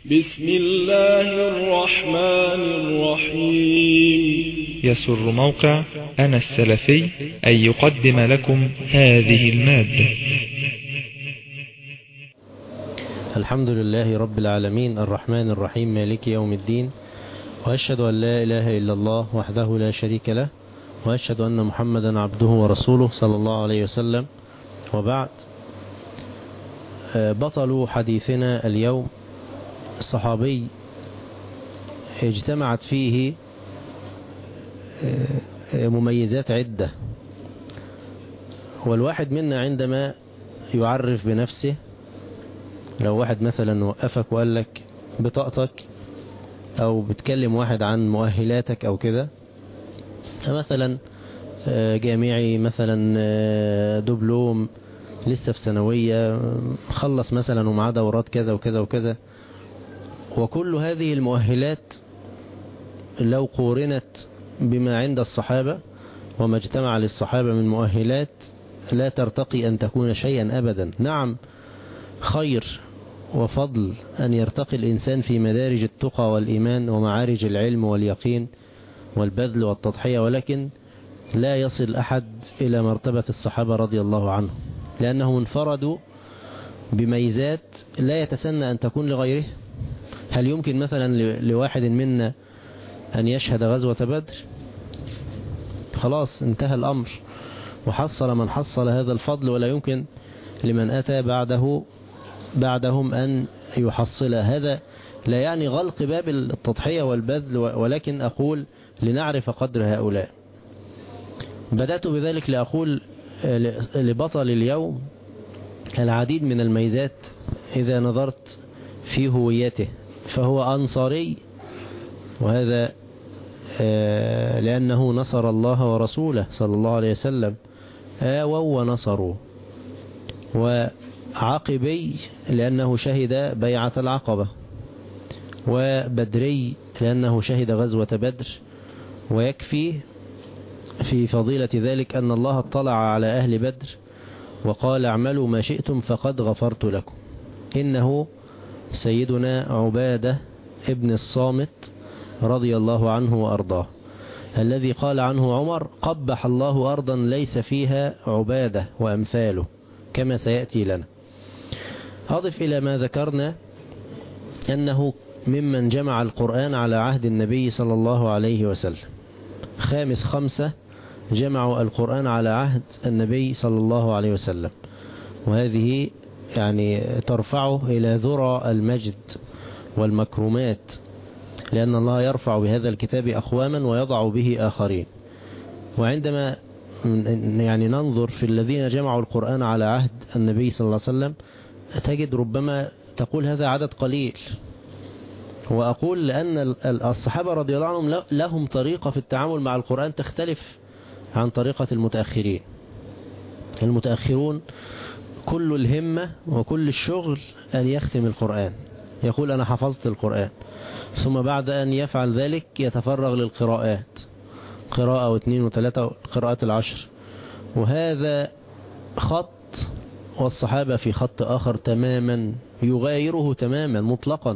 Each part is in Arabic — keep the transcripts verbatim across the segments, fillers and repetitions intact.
بسم الله الرحمن الرحيم. يسر موقع أنا السلفي أن يقدم لكم هذه المادة. الحمد لله رب العالمين الرحمن الرحيم مالك يوم الدين، وأشهد أن لا إله إلا الله وحده لا شريك له، وأشهد أن محمدا عبده ورسوله صلى الله عليه وسلم. وبعد، بطل حديثنا اليوم الصحابي اجتمعت فيه مميزات عدة، والواحد منا عندما يعرف بنفسه، لو واحد مثلا وقفك وقال لك بطاقتك، او بتكلم واحد عن مؤهلاتك او كده، مثلا جامعي، مثلا دبلوم، لسه في ثانوية، خلص مثلا ومعاه دورات كذا وكذا وكذا، وكل هذه المؤهلات لو قورنت بما عند الصحابة وما اجتمع للصحابة من مؤهلات لا ترتقي أن تكون شيئا أبدا. نعم، خير وفضل أن يرتقي الإنسان في مدارج التقى والإيمان ومعارج العلم واليقين والبذل والتضحية، ولكن لا يصل أحد إلى مرتبة الصحابة رضي الله عنهم، لأنهم انفردوا بميزات لا يتسنى أن تكون لغيره. هل يمكن مثلا لواحد منا أن يشهد غزوة بدر؟ خلاص انتهى الأمر، وحصل من حصل هذا الفضل، ولا يمكن لمن أتى بعده بعدهم أن يحصل. هذا لا يعني غلق باب التضحية والبذل، ولكن أقول لنعرف قدر هؤلاء. بدأت بذلك لأقول لبطل اليوم العديد من الميزات إذا نظرت في هويته، فهو أنصاري، وهذا لأنه نصر الله ورسوله صلى الله عليه وسلم، آووا ونصروا. وعقبي لأنه شهد بيعة العقبة، وبدري لأنه شهد غزوة بدر. ويكفي في فضيلة ذلك أن الله اطلع على أهل بدر وقال: اعملوا ما شئتم فقد غفرت لكم. إنه سيدنا عبادة ابن الصامت رضي الله عنه وأرضاه، الذي قال عنه عمر: قبح الله أرضا ليس فيها عبادة وأمثاله، كما سيأتي لنا. أضف إلى ما ذكرنا أنه ممن جمع القرآن على عهد النبي صلى الله عليه وسلم، خامس خمسة جمعوا القرآن على عهد النبي صلى الله عليه وسلم، وهذه يعني ترفعه إلى ذرى المجد والمكرمات، لأن الله يرفع بهذا الكتاب أقواما ويضع به آخرين. وعندما يعني ننظر في الذين جمعوا القرآن على عهد النبي صلى الله عليه وسلم، تجد ربما تقول هذا عدد قليل. وأقول لأن الصحابة رضي الله عنهم لهم طريقة في التعامل مع القرآن تختلف عن طريقة المتأخرين. المتأخرون كل الهمة وكل الشغل أن يختم القرآن، يقول أنا حفظت القرآن، ثم بعد أن يفعل ذلك يتفرغ للقراءات، قراءة واثنين وثلاثة، قراءات العشر. وهذا خط، والصحابة في خط آخر تماما يغايره تماما مطلقا.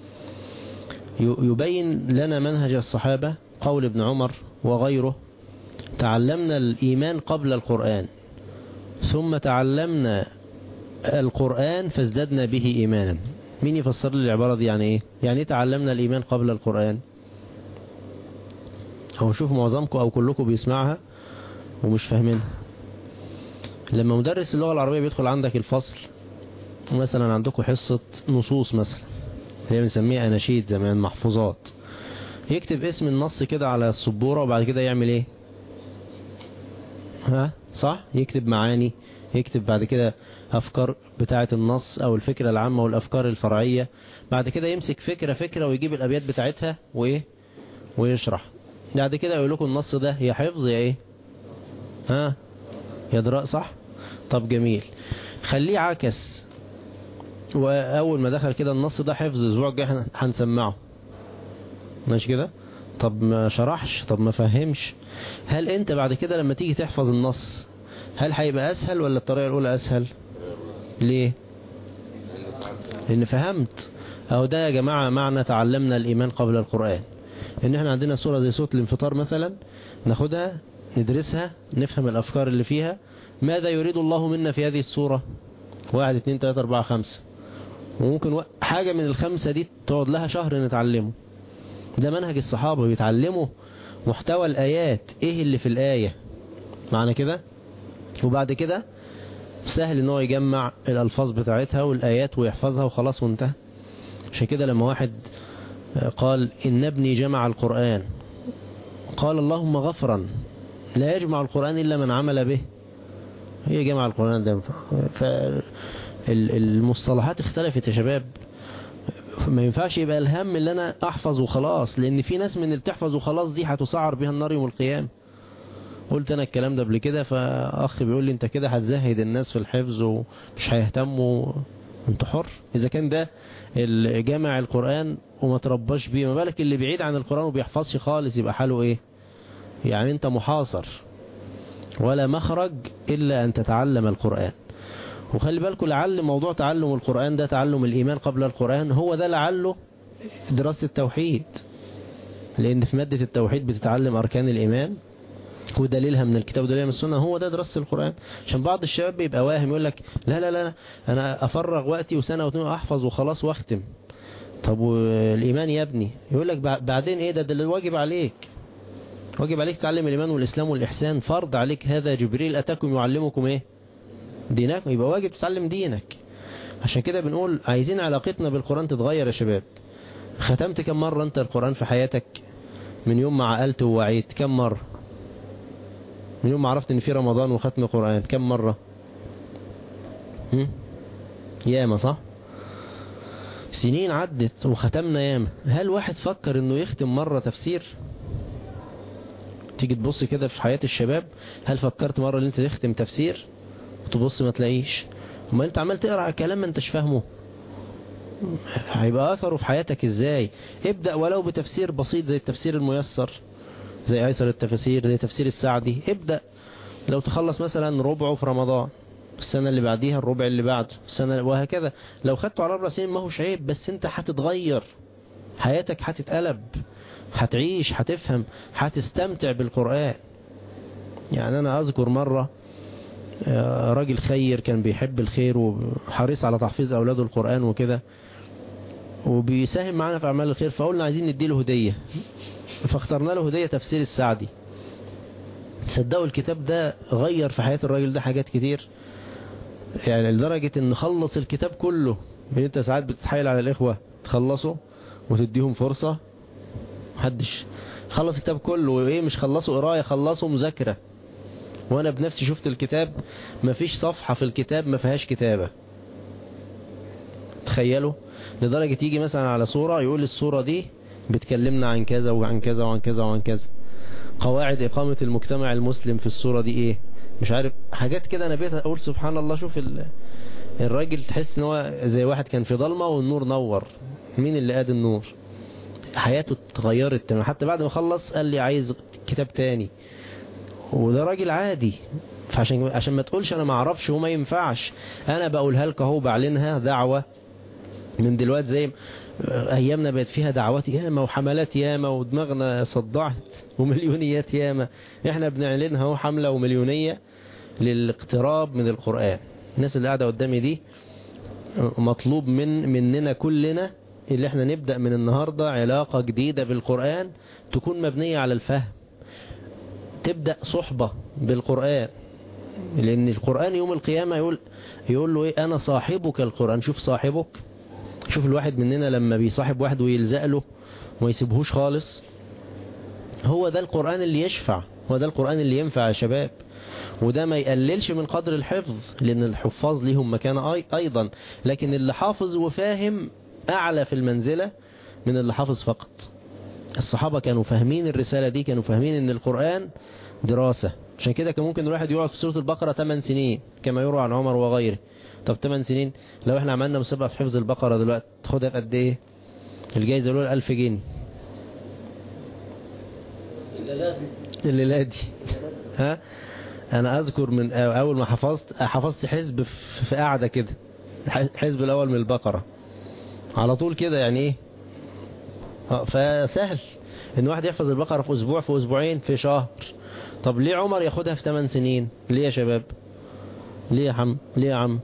يبين لنا منهج الصحابة قول ابن عمر وغيره: تعلمنا الإيمان قبل القرآن، ثم تعلمنا القرآن فازددنا به إيمانا. مين يفسر لي العبارة دي؟ يعني إيه؟ يعني تعلمنا الإيمان قبل القرآن؟ أو شوف معظمكم أو كلكم بيسمعها ومش فاهمينها. لما مدرس اللغة العربية بيدخل عندك الفصل، مثلا عندكم حصة نصوص مثلا، هي بنسميها أناشيد زمان، محفوظات، يكتب اسم النص كده على السبورة، وبعد كده يعمل إيه؟ ها صح؟ يكتب معاني، يكتب بعد كده أفكار بتاعة النص أو الفكرة العامة والأفكار الفرعية. بعد كده يمسك فكرة فكرة ويجيب الأبيات بتاعتها وإيه ويشرح. بعد كده يقول لكم النص ده يا حفظ يا إيه؟ ها يا دراء، صح؟ طب جميل، خليه عكس. وأول ما دخل كده النص ده حفظ، الأسبوع الجاي هنسمعه، ماشي كده؟ طب ما شرحش، طب ما فهمش. هل أنت بعد كده لما تيجي تحفظ النص هل هيبقى أسهل ولا الطريقة الأولى أسهل؟ ليه؟ لأن فهمت. أو ده يا جماعة معنى تعلمنا الإيمان قبل القرآن، إن احنا عندنا سورة زي سورة الانفطار مثلا، ناخدها ندرسها نفهم الأفكار اللي فيها، ماذا يريد الله منا في هذه السورة، واحد اتنين تلاتة اربعة خمسة، وممكن حاجة من الخمسة دي تقعد لها شهر نتعلمه. ده منهج الصحابة، بيتعلموا محتوى الآيات، ايه اللي في الآية معنى كده، وبعد كده سهل ان هو يجمع الألفاظ بتاعتها والآيات ويحفظها وخلاص وانتهى. عشان كده لما واحد قال إن ابني جمع القرآن، قال اللهم غفرا، لا يجمع القرآن إلا من عمل به. هي جمع القرآن ده، فالمصطلحات اختلفت يا شباب. ما ينفعش يبقى الهم اللي أنا أحفظ وخلاص، لأن في ناس من اللي بتحفظ وخلاص دي هتسعر بها النار يوم القيامة. قلت أنا الكلام ده قبل كده، فأخ بيقول لي أنت كده هتزهد الناس في الحفظ ومش هيهتموا. أنت حر، إذا كان ده جامع القرآن وما ترباش بيه، ما بالك اللي بعيد عن القرآن وبيحفظش خالص، يبقى حاله إيه؟ يعني أنت محاصر ولا مخرج إلا أن تتعلم القرآن. وخلي بالكم لعل موضوع تعلم القرآن ده، تعلم الإيمان قبل القرآن، هو ده لعله دراسة التوحيد، لأن في مادة التوحيد بتتعلم أركان الإيمان ودليلها من الكتاب ودليلها من السنة، هو ده دراسة القرآن. عشان بعض الشباب بيبقى واهم يقول لك لا لا لا أنا أفرغ وقتي وسنة واتنين أحفظ وخلاص واختم. طب والإيمان يا ابني؟ يقول لك بعدين إيه ده، ده اللي واجب عليك، واجب عليك تعلم الإيمان والإسلام والإحسان، فرض عليك هذا، جبريل أتاكم يعلمكم إيه؟ دينكم، يبقى واجب تتعلم دينك. عشان كده بنقول عايزين علاقتنا بالقرآن تتغير يا شباب. ختمت كم مرة أنت القرآن في حياتك من يوم ما عقلت ووعيت؟ كم مرة؟ من يوم ما عرفت ان في رمضان وختم قرآن كم مرة؟ هم؟ ياما صح؟ سنين عدت وختمنا ياما. هل واحد فكر انه يختم مرة تفسير؟ تيجي تبص كده في حياة الشباب، هل فكرت مرة ان انت تختم تفسير؟ وتبص ما تلاقيش. وما انت عمال تقرأ على كلام ما انتش فاهمه، هيبقى اثره في حياتك ازاي؟ ابدأ ولو بتفسير بسيط زي التفسير الميسر، زي ايسر التفاسير، زي تفسير السعدي. ابدأ لو تخلص مثلا ربعه في رمضان، السنة اللي بعديها الربع اللي بعده، السنة وهكذا. لو خدته على أربع سنين ما هوش عيب، بس انت هتتغير، حياتك هتتقلب، هتعيش، هتفهم، هتستمتع بالقرآن. يعني أنا أذكر مرة راجل خير كان بيحب الخير وحريص على تحفيظ أولاده القرآن وكده، وبيساهم معنا في أعمال الخير، فقلنا عايزين نديله هدية، فاخترنا له هدية تفسير السعدي. صدقوا الكتاب ده غير في حياة الراجل ده حاجات كتير، يعني لدرجة ان خلص الكتاب كله. انت ساعات بتتحايل على الإخوة تخلصه وتديهم فرصة، محدش خلص الكتاب كله، وايه مش خلصه قراية، خلصه مذاكرة. وانا بنفسي شفت الكتاب، مفيش صفحة في الكتاب ما فيهاش كتابة. تخيلوا، لدرجة يجي مثلا على صورة يقول الصورة دي بتكلمنا عن كذا وعن كذا وعن كذا وعن كذا، قواعد إقامة المجتمع المسلم في الصورة دي ايه، مش عارف حاجات كده. انا بقيت اقول سبحان الله، شوف الراجل تحس ان هو زي واحد كان في ضلمة والنور نور. مين اللي قاد النور؟ حياته اتغيرت تماما. حتى بعد ما خلص قال لي عايز كتاب تاني، وده راجل عادي. فعشان عشان ما تقولش انا ما اعرفش وما ينفعش، انا بقولها لك اهو، بعلنها دعوة من دلوقتي. زي ايامنا بقت فيها دعوات ياما وحملات ياما ودماغنا صدعت ومليونيات ياما، احنا بنعلنها اهو، حملة ومليونية للاقتراب من القرآن. الناس اللي قاعدة قدامي دي مطلوب من مننا كلنا اللي احنا نبدأ من النهاردة علاقة جديدة بالقرآن تكون مبنية على الفهم. تبدأ صحبة بالقرآن، لأن القرآن يوم القيامة يقول يقول له ايه، أنا صاحبك القرآن. شوف صاحبك، شوف الواحد مننا لما بيصاحب واحد ويلزق له وما يسيبهوش خالص، هو ده القرآن اللي يشفع، هو ده القرآن اللي ينفع يا شباب. وده ما يقللش من قدر الحفظ، لأن الحفاظ ليهم مكانة أيضا، لكن اللي حافظ وفاهم أعلى في المنزلة من اللي حافظ فقط. الصحابة كانوا فاهمين الرسالة دي، كانوا فاهمين ان القرآن دراسة. عشان كده كان ممكن الواحد يقعد في سورة البقرة ثمان سنين كما يروى عن عمر وغيره. طب ثمان سنين، لو احنا عملنا مسابقة في حفظ البقرة دلوقتي تاخدها بقد ايه؟ الجايزة الأولى ألف جنيه. الليلة دي ها، انا اذكر من اول ما حفظت حفظت حزب في قاعدة كده، حزب الاول من البقرة، على طول كده يعني ايه. فسهل ان واحد يحفظ البقرة في اسبوع، في اسبوعين، في شهر. طب ليه عمر ياخدها في ثمان سنين؟ ليه يا شباب؟ ليه يا عم؟ ليه يا عم؟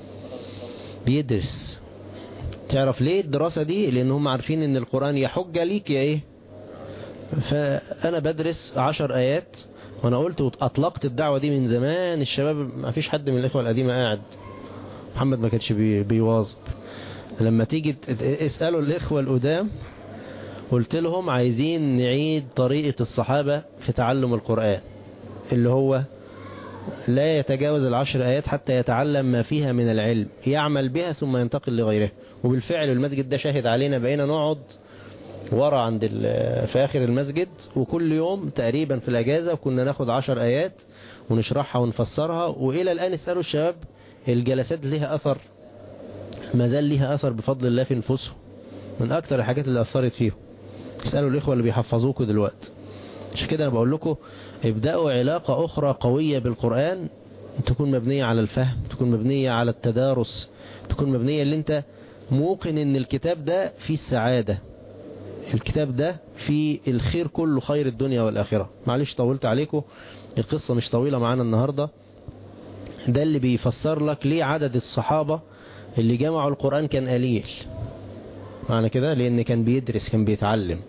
بيدرس. تعرف ليه الدراسة دي؟ لان هم عارفين ان القرآن يا حجة ليك يا ايه. فانا بدرس عشر ايات، وانا قلت واطلقت الدعوة دي من زمان. الشباب ما فيش حد من الاخوة القديمة قاعد، محمد ما كانش بي بيواظب. لما تيجي اسألوا الاخوة القدام، قلت لهم عايزين نعيد طريقة الصحابة في تعلم القرآن، اللي هو لا يتجاوز العشر آيات حتى يتعلم ما فيها من العلم، يعمل بها ثم ينتقل لغيره. وبالفعل المسجد ده شاهد علينا، بقينا نقعد ورا عند في آخر المسجد، وكل يوم تقريبا في الأجازة كنا ناخد عشر آيات ونشرحها ونفسرها. وإلى الآن اسألوا الشباب، الجلسات لها أثر، ما زال لها أثر بفضل الله في نفوسهم، من أكتر الحاجات اللي أثرت فيهم. اسألوا الإخوة اللي بيحفظوكوا دلوقتي. عشان كده أنا بقول لكم ابدأوا علاقة أخرى قوية بالقرآن، تكون مبنية على الفهم، تكون مبنية على التدارس، تكون مبنية اللي انت موقن ان الكتاب ده فيه السعادة، الكتاب ده فيه الخير كله، خير الدنيا والآخرة. معلش طولت عليكم، القصة مش طويلة معانا النهاردة. ده اللي بيفسر لك ليه عدد الصحابة اللي جمعوا القرآن كان قليل معنى كده، لأن كان بيدرس، كان بيتعلم.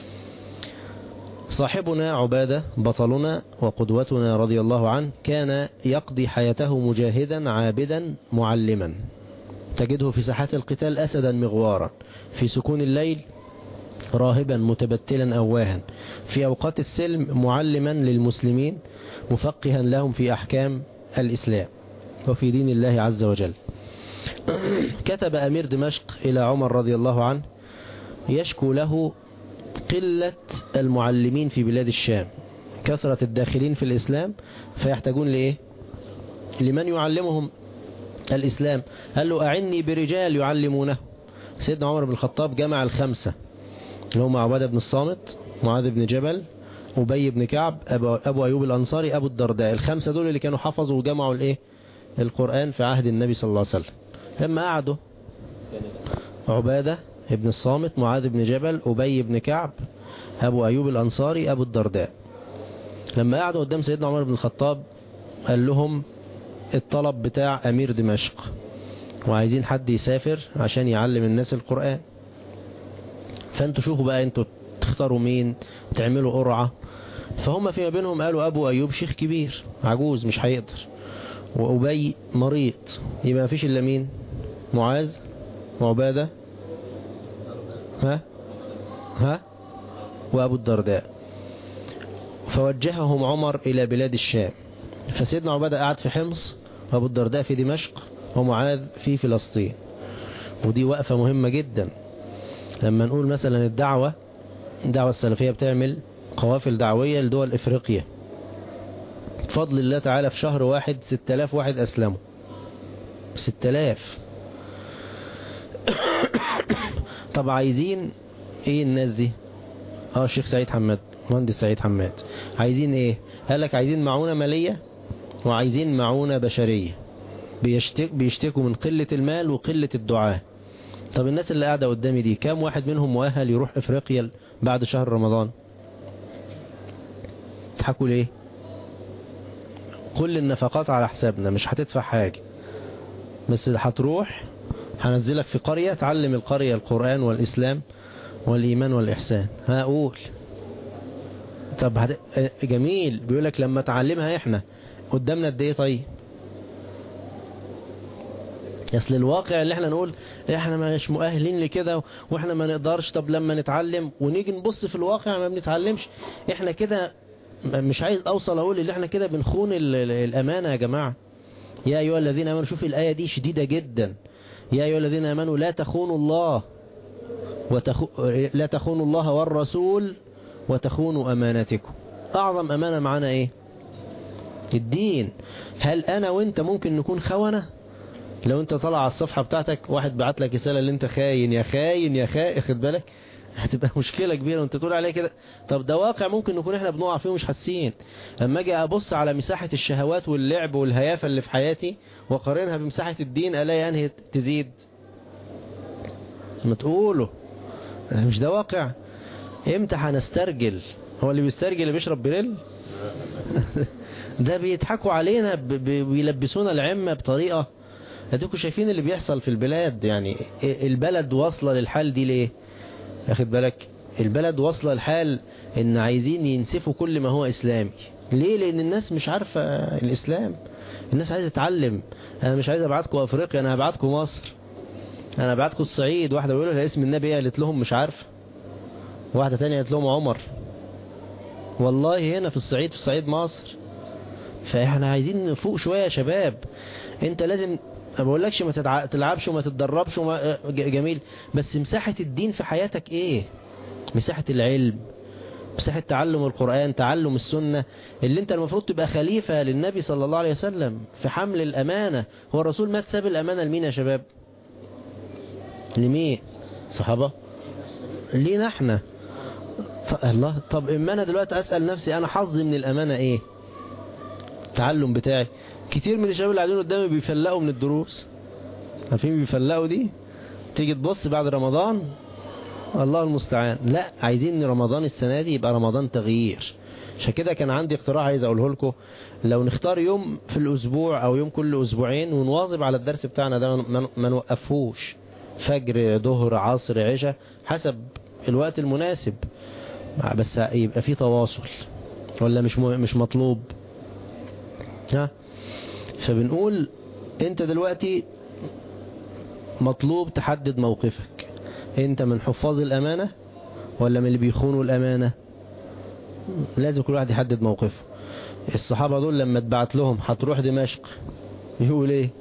صاحبنا عبادة بطلنا وقدوتنا رضي الله عنه كان يقضي حياته مجاهدا عابدا معلما. تجده في ساحات القتال أسدا مغوارا، في سكون الليل راهبا متبتلا أواها، في أوقات السلم معلما للمسلمين مفقها لهم في أحكام الإسلام وفي دين الله عز وجل. كتب أمير دمشق إلى عمر رضي الله عنه يشكو له قلة المعلمين في بلاد الشام، كثرة الداخلين في الإسلام، فيحتاجون لإيه؟ لمن يعلمهم الإسلام. قال له أعني برجال يعلمونه. سيدنا عمر بن الخطاب جمع الخمسة اللي هم عبادة بن الصامت، معاذ بن جبل، أبي بن كعب، أبو, أبو أيوب الأنصاري، أبو الدرداء. الخمسة دول اللي كانوا حفظوا وجمعوا الإيه؟ القرآن في عهد النبي صلى الله عليه وسلم. لما قعدوا عبادة ابن الصامت، معاذ بن جبل، أبي بن كعب، أبو أيوب الأنصاري، أبو الدرداء، لما قعدوا قدام سيدنا عمر بن الخطاب قال لهم الطلب بتاع أمير دمشق، وعايزين حد يسافر عشان يعلم الناس القرآن. فانتوا شوفوا بقى انتوا تختاروا مين، تعملوا قرعة. فهم فيما بينهم قالوا أبو أيوب شيخ كبير عجوز مش هيقدر، وأبي مريض، يبقى مفيش إلا مين؟ معاذ وعبادة ها ها وأبو الدرداء. فوجههم عمر إلى بلاد الشام. فسيدنا عبادة قاعد في حمص، وأبو الدرداء في دمشق، ومعاذ في فلسطين. ودي وقفة مهمة جدا. لما نقول مثلا الدعوة الدعوة السلفية بتعمل قوافل دعوية لدول إفريقيا، بفضل الله تعالى في شهر واحد ستة آلاف واحد أسلموا. ستة آلاف. طب عايزين ايه الناس دي؟ اه الشيخ سعيد حماد، مهندس سعيد حماد، عايزين ايه؟ قال لك عايزين معونة مالية وعايزين معونة بشرية. بيشتك بيشتكوا من قلة المال وقلة الدعاء. طب الناس اللي قاعدة قدامي دي كام واحد منهم مؤهل يروح افريقيا بعد شهر رمضان؟ تضحكوا ليه؟ كل النفقات على حسابنا، مش هتدفع حاجة، بس هتروح هنزلك في قرية تعلم القرية القرآن والإسلام والإيمان والإحسان. هقول طب هت... جميل. بيقولك لما تعلمها احنا قدامنا قد ايه؟ طيب اصل الواقع اللي احنا نقول احنا مش مؤهلين لكده واحنا ما نقدرش، طب لما نتعلم ونيجي نبص في الواقع ما بنتعلمش. احنا كده مش عايز اوصل اقول اللي احنا كده بنخون الامانة يا جماعة. يا ايها الذين امنوا، شوف الآية دي شديدة جدا، يا ايها الذين امنوا لا تخونوا الله وتخ... لا تخونوا الله والرسول وتخونوا اماناتكم. اعظم امانة معانا ايه؟ الدين. هل انا وانت ممكن نكون خونة؟ لو انت طلع على الصفحة بتاعتك واحد بعت لك رسالة اللي انت خاين يا خاين يا خاين، خد بالك هتبقى مشكلة كبيرة وانت تقول عليه كده. طب ده واقع ممكن نكون احنا بنقع فيه ومش حاسين. اما اجي ابص على مساحة الشهوات واللعب والهيافة اللي في حياتي وقارنها بمساحة الدين، الاقي انهي تزيد؟ ما تقوله مش ده واقع. امتى هنسترجل؟ هو اللي بيسترجل اللي بيشرب بريل؟ ده بيضحكوا علينا، بيلبسونا العمة بطريقة. هدوكوا شايفين اللي بيحصل في البلاد، يعني البلد واصلة للحال دي ليه؟ اخد بالك؟ البلد واصلة للحال ان عايزين ينسفوا كل ما هو اسلامي. ليه؟ لان الناس مش عارفة الاسلام، الناس عايزة تتعلم. انا مش عايز ابعتكم افريقيا، انا هبعتكم مصر، انا هبعتكم الصعيد. واحدة بيقولوا لها اسم النبي، قالت لهم مش عارفة. واحدة تانية قالت لهم عمر. والله هنا في الصعيد، في صعيد مصر. فاحنا عايزين نفوق شوية يا شباب. انت لازم، ما بقولكش ما تتع... تلعبش وما تتدربش وما... جميل، بس مساحة الدين في حياتك ايه؟ مساحة العلم، مساحة تعلم القرآن، تعلم السنة، اللي انت المفروض تبقى خليفة للنبي صلى الله عليه وسلم في حمل الأمانة. هو الرسول مات ساب الأمانة لمين يا شباب؟ لمين؟ صحابة؟ لينا احنا. الله. طب اما انا دلوقتي اسأل نفسي، انا حظي من الأمانة ايه؟ التعلم بتاعي. كتير من الشباب اللي قاعدين قدامي بيفلقوا من الدروس. عارفين بيفلقوا دي؟ تيجي تبص بعد رمضان، الله المستعان. لا، عايزين رمضان السنة دي يبقى رمضان تغيير. عشان كده كان عندي اقتراح عايز اقوله لكم، لو نختار يوم في الاسبوع او يوم كل اسبوعين ونواظب على الدرس بتاعنا ده، ما نوقفهوش، فجر ظهر عصر عشاء حسب الوقت المناسب، بس يبقى في تواصل. ولا مش مش مطلوب؟ ها؟ فبنقول انت دلوقتي مطلوب تحدد موقفك. انت من حفاظ الامانة ولا من اللي بيخونوا الامانة؟ لازم كل واحد يحدد موقفه. الصحابة دول لما اتبعت لهم هتروح دمشق، يقول ايه؟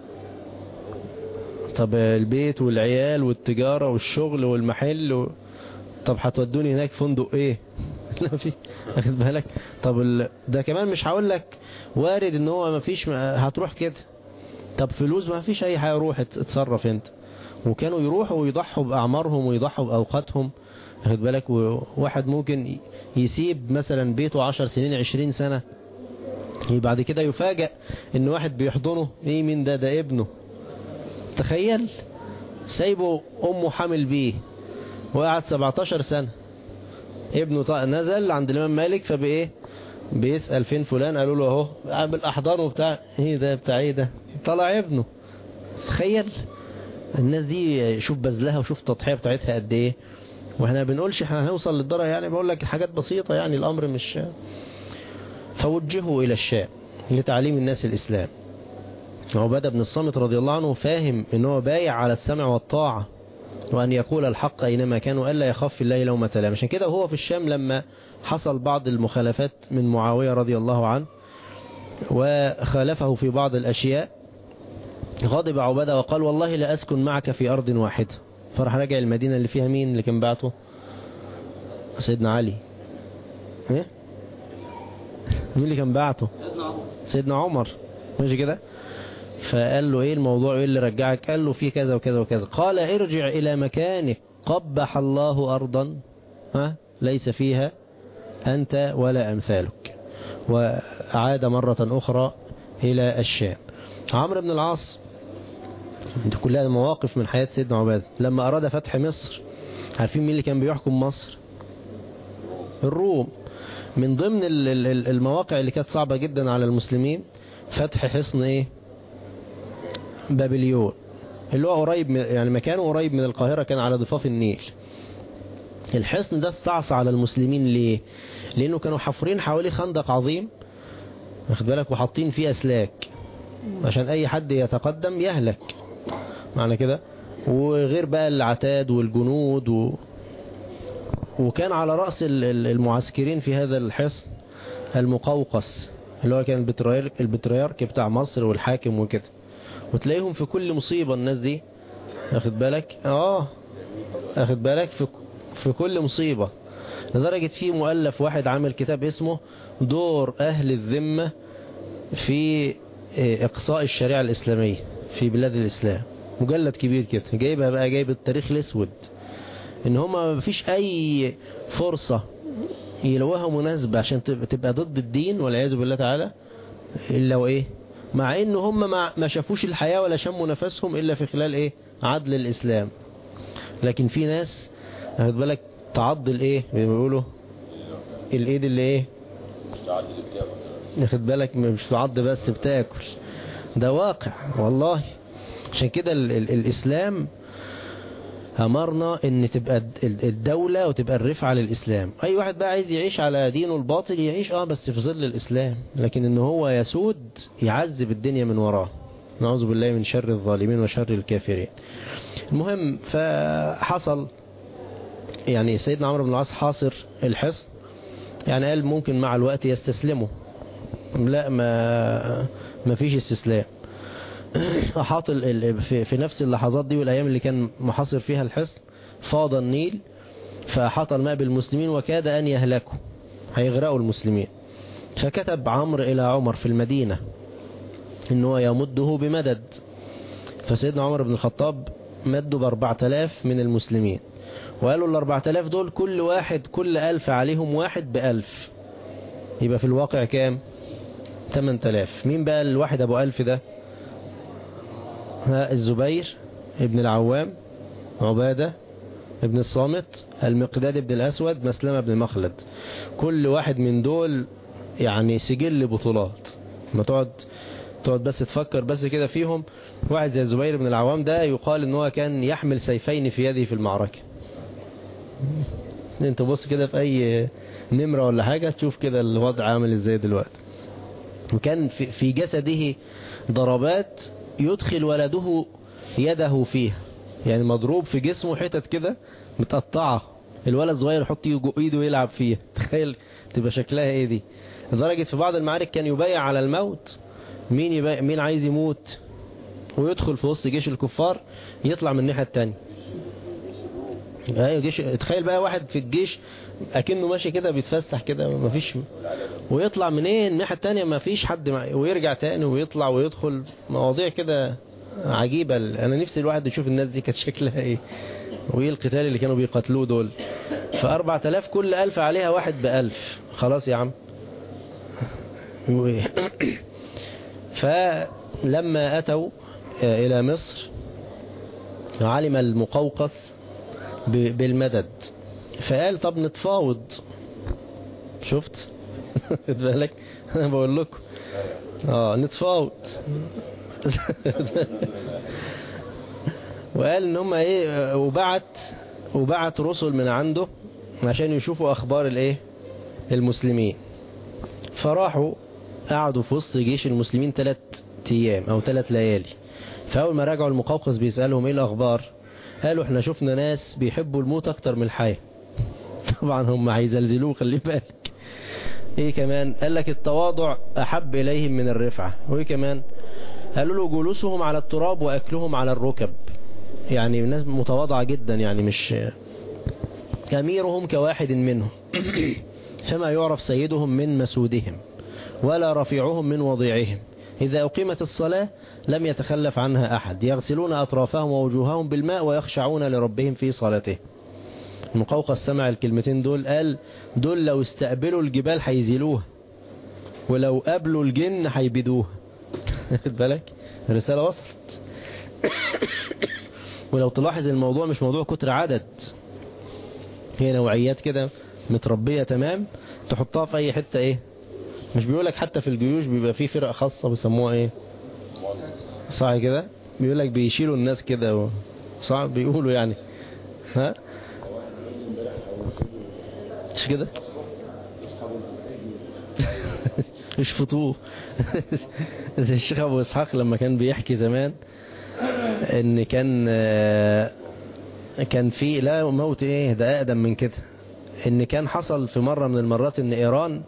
طب البيت والعيال والتجارة والشغل والمحل و... طب هتودوني هناك فندق ايه؟ لا في، اخد بالك؟ طب ال... ده كمان مش هقول لك وارد ان هو ما فيش، هتروح كده. طب فلوس ما فيش اي حاجة، روح اتصرف انت. وكانوا يروحوا ويضحوا بأعمارهم ويضحوا بأوقاتهم، اخد بالك؟ وواحد ممكن يسيب مثلا بيته عشر سنين عشرين سنة، بعد كده يفاجأ ان واحد بيحضنه، ايه من ده؟ ده ابنه. تخيل، سايبه امه حامل بيه وقعد سبعتاشر سنة. ابنه نزل عند الامام مالك، فبايه بيسأل فين فلان، قالوا له اهو بالاحضان وبتاع. ايه ده بتاع ايه ده؟ طلع ابنه. تخيل الناس دي، شوف بذلها وشوف التضحية بتاعتها قد ايه. واحنا بنقولش احنا هنوصل للدرجة، يعني بقول لك حاجات بسيطة، يعني الامر مش. فوجهوا الى الشام لتعليم الناس الاسلام. عبادة بن الصامت رضي الله عنه فاهم ان هو بايع على السمع والطاعة، وان يقول الحق اينما كان، والا يخاف في الله لومة لائم. عشان كده وهو في الشام لما حصل بعض المخالفات من معاوية رضي الله عنه وخالفه في بعض الاشياء، غضب عبادة وقال والله لا أسكن معك في أرض واحدة. فرح رجع المدينة اللي فيها مين اللي كان بعته؟ سيدنا علي. ايه؟ مين اللي كان بعته؟ سيدنا عمر. ماشي كده. فقال له ايه الموضوع، ايه اللي رجعك؟ قال له في كذا وكذا وكذا. قال ارجع إلى مكانك، قبح الله أرضا ها ليس فيها أنت ولا أمثالك. وعاد مرة أخرى إلى الشام. عمرو بن العاص، دي كلها مواقف من حياة سيدنا عبادة. لما أراد فتح مصر، عارفين مين اللي كان بيحكم مصر؟ الروم. من ضمن المواقع اللي كانت صعبة جدا على المسلمين فتح حصن ايه؟ بابليون، اللي هو قريب من، يعني مكانه قريب من القاهرة، كان على ضفاف النيل. الحصن ده استعصى على المسلمين ليه؟ لأنه كانوا حفرين حوالي خندق عظيم، واخد بالك، وحاطين فيه أسلاك عشان أي حد يتقدم يهلك، معنى كده. وغير بقى العتاد والجنود و... وكان على رأس المعسكرين في هذا الحصن المقوقس، اللي هو كان البطريرك, البطريرك بتاع مصر والحاكم وكده. وتلاقيهم في كل مصيبة الناس دي، اخد بالك، اه اخد بالك، في, في كل مصيبة. لدرجة في مؤلف واحد عامل كتاب اسمه دور أهل الذمة في إقصاء الشريعة الإسلامية في بلاد الإسلام، مجلد كبير كده، جايبها بقى، جايب التاريخ الأسود، إن هما ما فيش أي فرصة يلوها مناسبة عشان تبقى ضد الدين والعياذ بالله تعالى إلا وإيه، مع إن هما ما شافوش الحياة ولا شموا نفسهم إلا في خلال إيه؟ عدل الإسلام. لكن في ناس واخد بالك تعض الايه بيقولوا الايد اللي ايه واخد بالك مش تعض بس بتاكل. ده واقع والله. عشان كده ال ال الاسلام امرنا ان تبقى الدولة وتبقى الرفعة للاسلام. اي واحد بقى عايز يعيش على دينه الباطل يعيش اه بس في ظل الاسلام، لكن ان هو يسود يعذب الدنيا من وراه. نعوذ بالله من شر الظالمين وشر الكافرين. المهم فحصل يعني سيدنا عمرو بن العاص حاصر الحصن، يعني قال ممكن مع الوقت يستسلموا، لا ما ما فيش استسلام. أحاط في, في نفس اللحظات دي والأيام اللي كان محاصر فيها الحصن فاض النيل فأحاط الماء بالمسلمين وكاد أن يهلكوا، هيغرقوا المسلمين. فكتب عمرو إلى عمر في المدينة إنه يمده بمدد، فسيدنا عمر بن الخطاب مدوا بأربعة آلاف من المسلمين، وقالوا الأربعة آلاف دول كل واحد كل ألف عليهم واحد بألف، يبقى في الواقع كام؟ ثمانية آلاف. مين بقى الواحد أبو ألف ده؟ ها الزبير ابن العوام، عبادة ابن الصامت، المقداد ابن الأسود، مسلمة ابن مخلد. كل واحد من دول يعني سجل بطولات. ما تقعد تقعد بس تفكر بس كده فيهم. واحد زي الزبير بن العوام ده يقال ان هو كان يحمل سيفين في يده في المعركة. انت بص كده في اي نمرة ولا حاجة تشوف كده الوضع عامل ازاي دلوقتي. وكان في, في جسده ضربات يدخل ولده يده فيها، يعني مضروب في جسمه حتت كده متقطعة، الولد الصغير يحط ايده ويلعب فيها. تخيل تبقى شكلها ايه دي. لدرجة في بعض المعارك كان يبايع على الموت. مين يبايع؟ مين عايز يموت ويدخل في وسط جيش الكفار يطلع من الناحية التانية. ايوه جيش. تخيل بقى واحد في الجيش اكنه ماشي كده بيتفسح كده مفيش، ويطلع منين الناحية التانية مفيش حد مع... ويرجع تاني ويطلع ويدخل. مواضيع كده عجيبة. انا نفسي الواحد يشوف الناس دي كانت شكلها ايه وايه القتال اللي كانوا بيقاتلوه دول. فأربعة آلاف كل ألف عليها واحد بألف. خلاص يا عم. فلما أتوا إلى مصر علم المقوقس بالمدد فقال طب نتفاوض. شفت بالك انا بقول لكم اه نتفاوض. وقال ان هم ايه وبعت وبعت رسل من عنده عشان يشوفوا اخبار الايه المسلمين. فراحوا قعدوا في وسط جيش المسلمين ثلاث ايام او ثلاث ليالي. فاول ما راجعوا المقوقس بيسألهم ايه الاخبار، قالوا احنا شفنا ناس بيحبوا الموت اكتر من الحياة. طبعا هم هيزلزلوه خلي بالك. ايه كمان؟ قال لك التواضع احب اليهم من الرفعة. وايه كمان؟ قالوا له جلوسهم على التراب واكلهم على الركب. يعني الناس متواضعة جدا، يعني مش أميرهم كواحد منهم فما يعرف سيدهم من مسودهم ولا رفيعهم من وضيعهم. إذا أقيمت الصلاة لم يتخلف عنها أحد، يغسلون أطرافهم ووجوههم بالماء ويخشعون لربهم في صلاته. المقوقس سمع الكلمتين دول قال دول لو استقبلوا الجبال هيزيلوها ولو قابلوا الجن هيبيدوها. خد بالك الرسالة وصلت. ولو تلاحظ الموضوع مش موضوع كتر عدد، هي نوعيات كده متربية تمام تحطها في اي حتة. ايه مش بيقولك حتى في الجيوش بيبقى فيه فرق خاصة بيسموها ايه صح كده، بيقولك بيشيلوا الناس كده و... صح بيقولوا يعني ها مش كده مش فطوه. زي الشيخ ابو اسحاق لما كان بيحكي زمان ان كان كان في لا موت ايه ده اقدم من كده، ان كان حصل في مرة من المرات ان ايران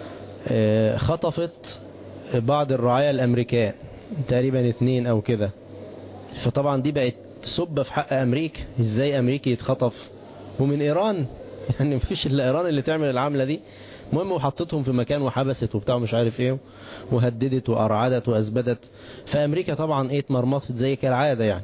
خطفت بعض الرعايا الامريكان تقريبا اتنين او كده. فطبعا دي بقت سبة في حق امريكا، ازاي امريكي يتخطف ومن ايران؟ يعني مفيش الا ايران اللي تعمل العملة دي. المهم وحطتهم في مكان وحبست وبتاع مش عارف ايه وهددت وارعدت واثبتت. فامريكا طبعا ايه اتمرمطت زي كالعادة يعني.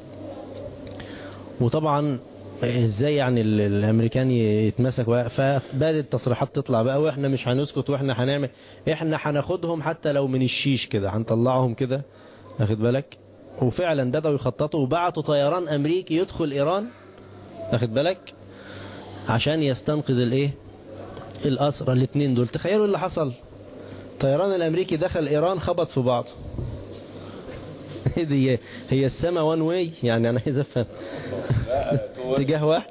وطبعا ازاي يعني الامريكان يتمسك. فبدت تصريحات تطلع بقى واحنا مش هنسكت واحنا هنعمل احنا هناخدهم حتى لو من الشيش كده هنطلعهم كده واخد بالك. وفعلا بدأوا يخططوا وبعتوا طيران امريكي يدخل ايران واخد بالك، عشان يستنقذ الايه الأسرى الاثنين دول. تخيلوا اللي حصل، الطيران الامريكي دخل ايران خبط في بعض. هي هي السما وان واي يعني، انا عايز افهم اتجاه واحد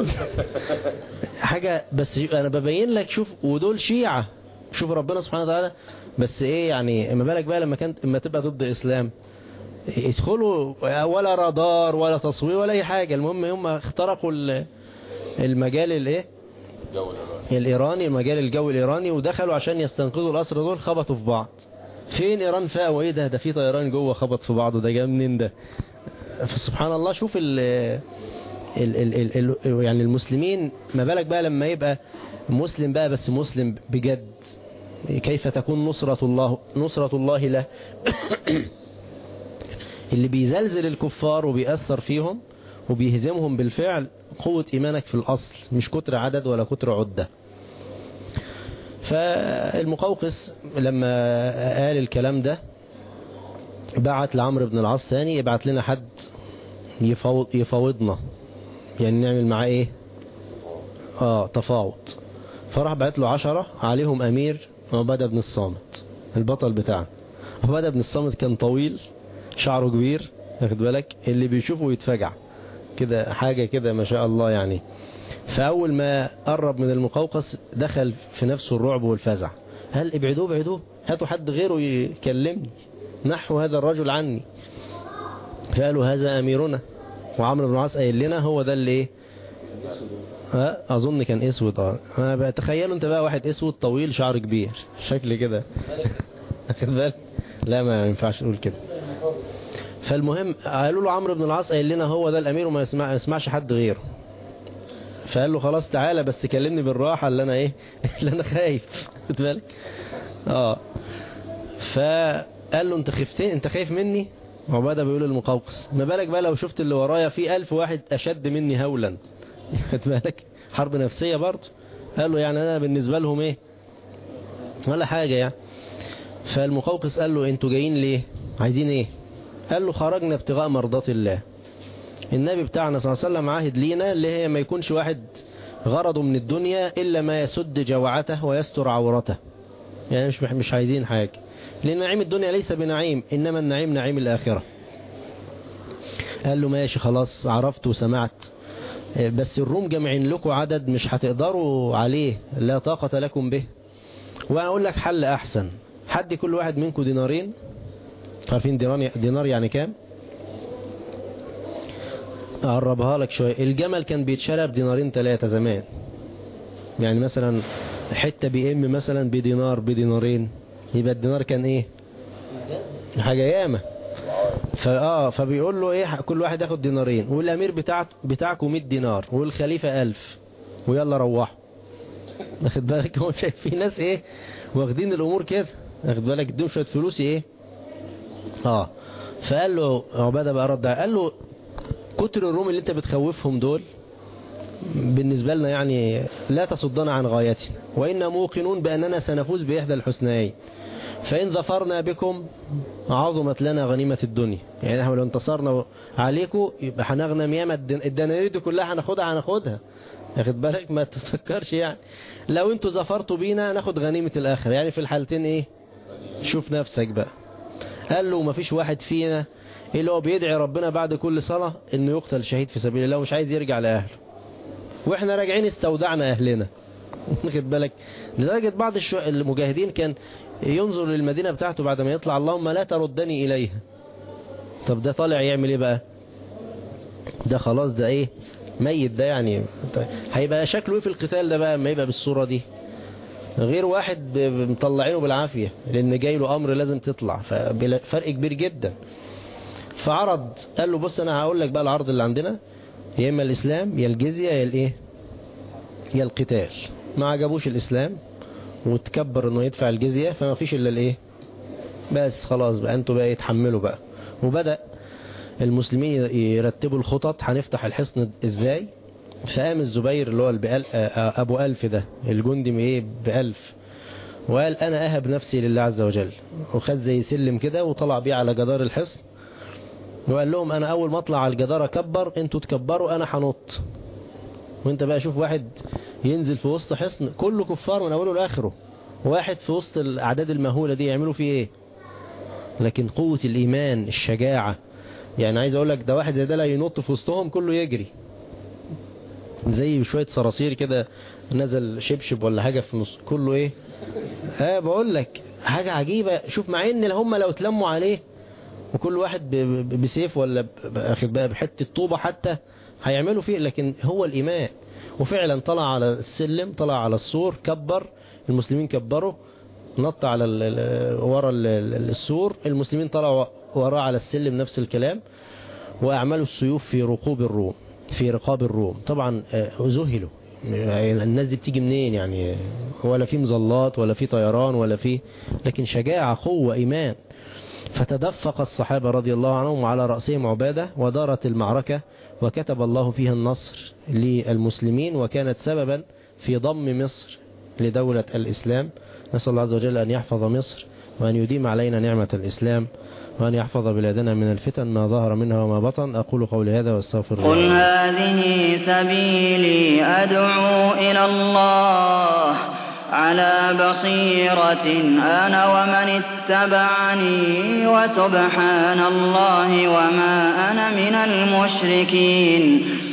حاجة. بس انا ببين لك شوف، ودول شيعة، شوف ربنا سبحانه وتعالى. بس ايه يعني، ما بالك بقى لما كانت اما تبقى ضد اسلام، يدخلوا ولا رادار ولا تصوير ولا اي حاجة. المهم هم اخترقوا المجال الايه الايراني، المجال الجوي الايراني، ودخلوا عشان يستنقذوا الاسرى دول، خبطوا في بعض. فين ايران فاق وايه ده ده في طيران جوه خبط في بعضه، ده جاي منين ده؟ فسبحان الله. شوف ال ال ال ال ال يعني المسلمين، ما بالك بقى لما يبقى مسلم بقى، بس مسلم بجد، كيف تكون نصرة الله نصرة الله له اللي بيزلزل الكفار وبيأثر فيهم وبيهزمهم بالفعل قوة إيمانك في الأصل، مش كتر عدد ولا كتر عدة. فالمقوقس لما قال الكلام ده بعت لعمرو بن العاص ثاني، يبعت لنا حد يفاوض يفاوضنا، يعني نعمل معاه ايه اه تفاوض. فراح بعت له عشرة عليهم امير عبادة بن الصامت البطل بتاعنا. عبادة بن الصامت كان طويل، شعره كبير، واخد بالك، اللي بيشوفه يتفجع كده، حاجة كده ما شاء الله يعني. فأول ما قرب من المقوقس دخل في نفسه الرعب والفزع، هل ابعدوه ابعدوه، هاتوا حد غيره يكلمني، نحو هذا الرجل عني. فقالوا هذا أميرنا، وعمرو بن العاص قايل لنا هو ده اللي ايه ها اظن كان اسود. اه انا بتخيلوا انت بقى واحد اسود طويل شعر كبير شكل كده واخد بالك، لا ما ينفعش نقول كده. فالمهم قالوا له عمرو بن العاص قايل لنا هو ده الامير وما يسمع يسمعش حد غيره. فقال له خلاص تعالى بس كلمني بالراحه اللي انا ايه اللي انا خايف، واخد بالك. اه فقال له انت خفتين، انت خايف مني؟ عبادة بيقول للمقوقس ما بالك بقى لو شفت اللي ورايا في ألف واحد أشد مني هولا، واخد بالك، حرب نفسية برضه. قال له يعني أنا بالنسبة لهم إيه ولا حاجة يعني. فالمقوقس قال له انتوا جايين ليه، عايزين إيه؟ قال له خرجنا ابتغاء مرضات الله. النبي بتاعنا صلى الله عليه وسلم عاهد لينا اللي هي ما يكونش واحد غرضه من الدنيا إلا ما يسد جوعته ويستر عورته، يعني مش مش عايزين حاجة، لأن نعيم الدنيا ليس بنعيم، إنما النعيم نعيم الآخرة. قال له ماشي خلاص عرفت وسمعت، بس الروم جمعين لكم عدد مش هتقدروا عليه، لا طاقة لكم به. وأنا أقول لك حل أحسن، حد كل واحد منكم دينارين. عارفين دينار دينار يعني كام؟ أقربها لك شوية، الجمل كان بيتشرى بدينارين ثلاثة زمان، يعني مثلا حتة بي ام مثلا بدينار بدينارين، يبقى الدينار كان ايه حاجة ياما. فاه فبيقول له ايه كل واحد ياخد دينارين، والامير بتاعك بتاعكم مية دينار، والخليفة ألف، ويلا روحوا. واخد بالك، هو شايف في ناس ايه واخدين الامور كده، واخد بالك، اديهم شويه فلوس ايه اه فقال له عبادة بقى رد، قال له كتر الروم اللي انت بتخوفهم دول بالنسبة لنا يعني لا تصدنا عن غايتنا، وإنا موقنون بأننا سنفوز بإحدى الحسنيين، فإن ظفرنا بكم عظمت لنا غنيمة الدنيا، يعني احنا لو انتصرنا عليكم يبقى هنغنم ياما الدنانير دي كلها، هناخدها هناخدها واخد بالك، ما تفكرش يعني. لو انتوا ظفرتوا بينا ناخد غنيمة الآخر، يعني في الحالتين ايه شوف نفسك بقى. قال له ما فيش واحد فينا اللي هو بيدعي ربنا بعد كل صلاة انه يقتل شهيد في سبيل الله، مش عايز يرجع لأهله، واحنا راجعين استودعنا اهلنا واخد بالك. لدرجة بعض الشو... المجاهدين كان ينظر للمدينة بتاعته بعد ما يطلع اللهم لا تردني اليها. طب ده طالع يعمل ايه بقى؟ ده خلاص ده ايه ميت ده، يعني هيبقى شكله ايه في القتال ده بقى ما يبقى بالصورة دي، غير واحد مطلعينه بالعافية لان جاي له امر لازم تطلع، ففرق كبير جدا. فعرض قال له بص انا هقول لك بقى العرض اللي عندنا، يا اما الاسلام يا الجزية يا الايه يا القتال. ما عجبوش الاسلام وتكبر انه يدفع الجزية، فما فيش الا الايه بس خلاص بقى انتوا بقى يتحملوا بقى. وبدأ المسلمين يرتبوا الخطط، هنفتح الحصن ازاي. فقام الزبير اللي هو البقال ابو الف ده الجندي ايه بألف، وقال انا اهب نفسي لله عز وجل، وخد زي سلم كده وطلع بيه على جدار الحصن، وقال لهم انا اول ما اطلع على الجدار اكبر انتوا تكبروا انا هنط. وانت بقى شوف واحد ينزل في وسط حصن كله كفار من اوله لاخره، واحد في وسط الاعداد المهولة دي يعملوا فيه ايه؟ لكن قوة الايمان، الشجاعة، يعني عايز اقول لك ده واحد زي ده لا ينط في وسطهم كله يجري زي شوية صراصير كده، نزل شبشب ولا حاجة في نص كله ايه. ها بقول لك حاجة عجيبة. شوف مع ان هم لو اتلموا عليه وكل واحد بسيف ولا اخد بقى بحتة طوبة حتى هيعملوا فيه، لكن هو الإيمان. وفعلا طلع على السلم، طلع على السور، كبر، المسلمين كبروا، نط على ورا السور، المسلمين طلعوا وراه على السلم نفس الكلام، وأعملوا السيوف في رقوب الروم، في رقاب الروم. طبعا ذهلوا الناس دي بتيجي منين يعني، ولا في مظلات ولا في طيران ولا في، لكن شجاعة، قوة، إيمان. فتدفق الصحابة رضي الله عنهم وعلى رأسهم عبادة، ودارت المعركة وكتب الله فيها النصر للمسلمين، وكانت سببا في ضم مصر لدولة الإسلام. نسأل الله عز وجل أن يحفظ مصر وأن يديم علينا نعمة الإسلام، وأن يحفظ بلادنا من الفتن ما ظهر منها وما بطن. أقول قولي هذا واستغفر الله. قل هذه سبيلي أدعو إلى الله على بصيرة أنا ومن اتبعني، وسبحان الله وما أنا من المشركين.